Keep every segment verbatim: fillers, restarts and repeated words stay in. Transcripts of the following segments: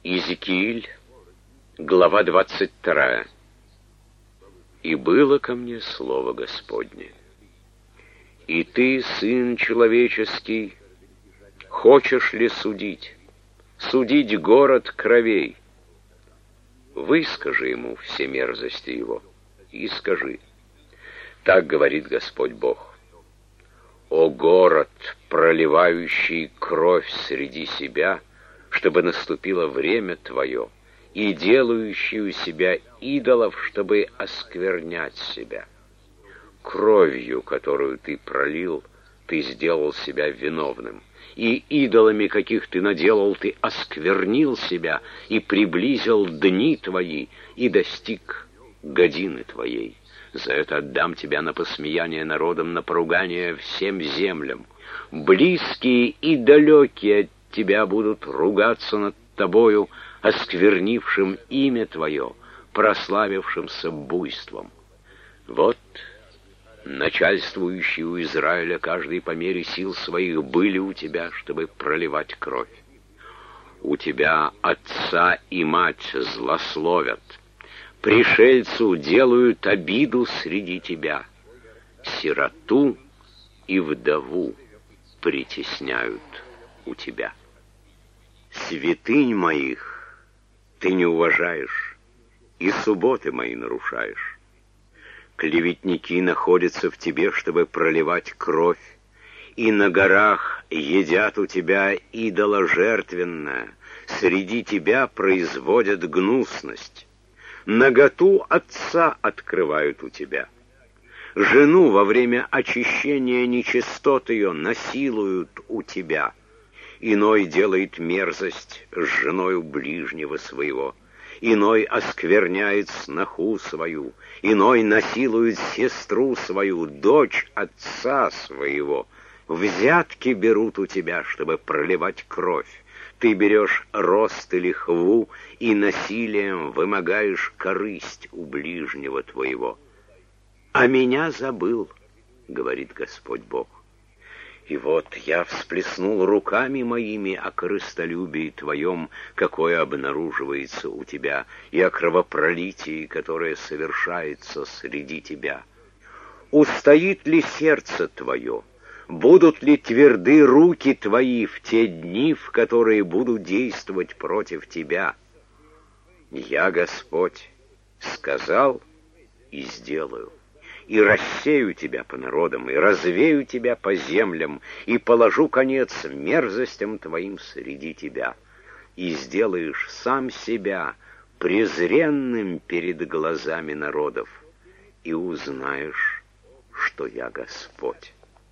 Иезекииль, глава двадцать вторая. «И было ко мне слово Господне: и ты, сын человеческий, хочешь ли судить, судить город кровей? Выскажи ему все мерзости его, и скажи: так говорит Господь Бог: о город, проливающий кровь среди себя, чтобы наступило время твое, и делающий у себя идолов, чтобы осквернять себя. Кровью, которую ты пролил, ты сделал себя виновным, и идолами, каких ты наделал, ты осквернил себя и приблизил дни твои, и достиг годины твоей. За это отдам тебя на посмеяние народам, на поругание всем землям. Близкие и далекие от тебя будут ругаться над тобою, осквернившим имя твое, прославившимся буйством. Вот начальствующие у Израиля, каждый по мере сил своих, были у тебя, чтобы проливать кровь. У тебя отца и мать злословят, пришельцу делают обиду среди тебя, сироту и вдову притесняют у тебя. Святынь моих ты не уважаешь, и субботы мои нарушаешь. Клеветники находятся в тебе, чтобы проливать кровь, и на горах едят у тебя идоложертвенное, среди тебя производят гнусность. Наготу отца открывают у тебя. Жену во время очищения нечистот ее насилуют у тебя. Иной делает мерзость с женою ближнего своего, иной оскверняет сноху свою, иной насилует сестру свою, дочь отца своего. Взятки берут у тебя, чтобы проливать кровь. Ты берешь рост или хву и насилием вымогаешь корысть у ближнего твоего. А меня забыл, говорит Господь Бог. И вот я всплеснул руками моими о корыстолюбии твоем, какое обнаруживается у тебя, и о кровопролитии, которое совершается среди тебя. Устоит ли сердце твое? Будут ли тверды руки твои в те дни, в которые буду действовать против тебя? Я, Господь, сказал и сделаю. И рассею тебя по народам, и развею тебя по землям, и положу конец мерзостям твоим среди тебя, и сделаешь сам себя презренным перед глазами народов, и узнаешь, что я Господь.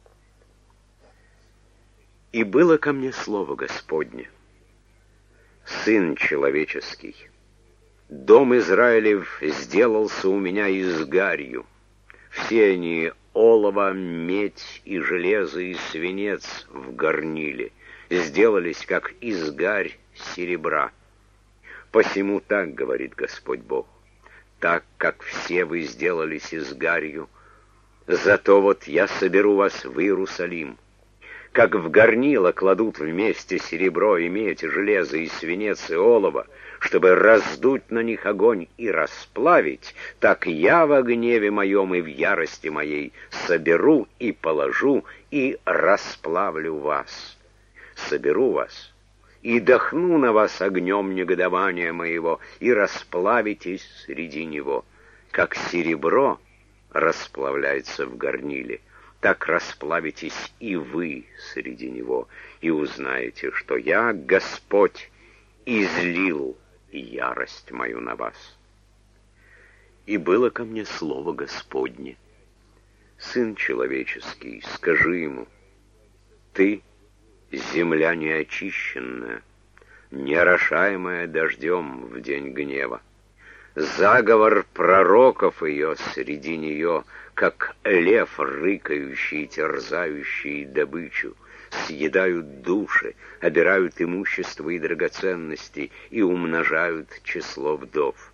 И было ко мне слово Господне: сын человеческий, дом Израилев сделался у меня изгарью. Все они олово, медь и железо и свинец в горниле сделались, как изгарь серебра. Посему так говорит Господь Бог: так как все вы сделались изгарью, зато вот я соберу вас в Иерусалим. Как в горнило кладут вместе серебро и медь, железо и свинец и олово, чтобы раздуть на них огонь и расплавить, так я во гневе моем и в ярости моей соберу и положу и расплавлю вас. Соберу вас и дохну на вас огнем негодования моего, и расплавитесь среди него. Как серебро расплавляется в горниле, так расплавитесь и вы среди него, и узнаете, что я, Господь, излил ярость мою на вас. И было ко мне слово Господне: сын человеческий, скажи ему: ты, земля неочищенная, не орошаемая дождем в день гнева, заговор пророков ее среди нее, как лев рыкающий, терзающий добычу, съедают души, обирают имущество и драгоценности и умножают число вдов.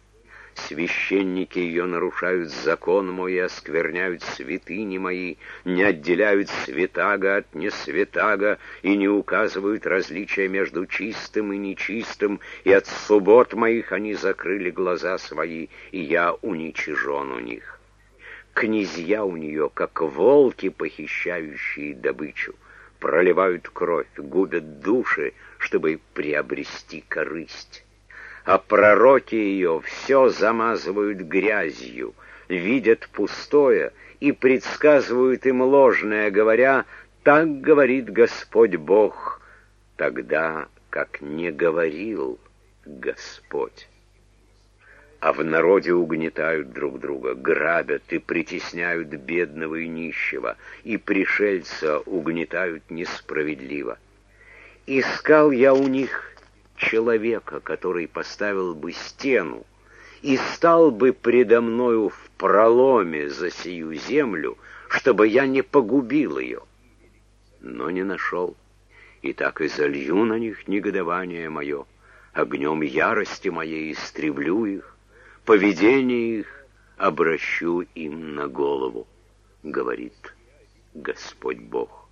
Священники ее нарушают закон мой и оскверняют святыни мои, не отделяют святаго от несвятаго и не указывают различия между чистым и нечистым, и от суббот моих они закрыли глаза свои, и я уничижен у них. Князья у нее, как волки, похищающие добычу, проливают кровь, губят души, чтобы приобрести корысть. А пророки ее все замазывают грязью, видят пустое и предсказывают им ложное, говоря: «Так говорит Господь Бог», тогда как не говорил Господь. А в народе угнетают друг друга, грабят и притесняют бедного и нищего, и пришельца угнетают несправедливо. Искал я у них человека, который поставил бы стену и стал бы предо мною в проломе за сию землю, чтобы я не погубил ее. Но не нашел, и так и залью на них негодование мое, огнем ярости моей истреблю их, поведение их обращу им на голову, говорит Господь Бог.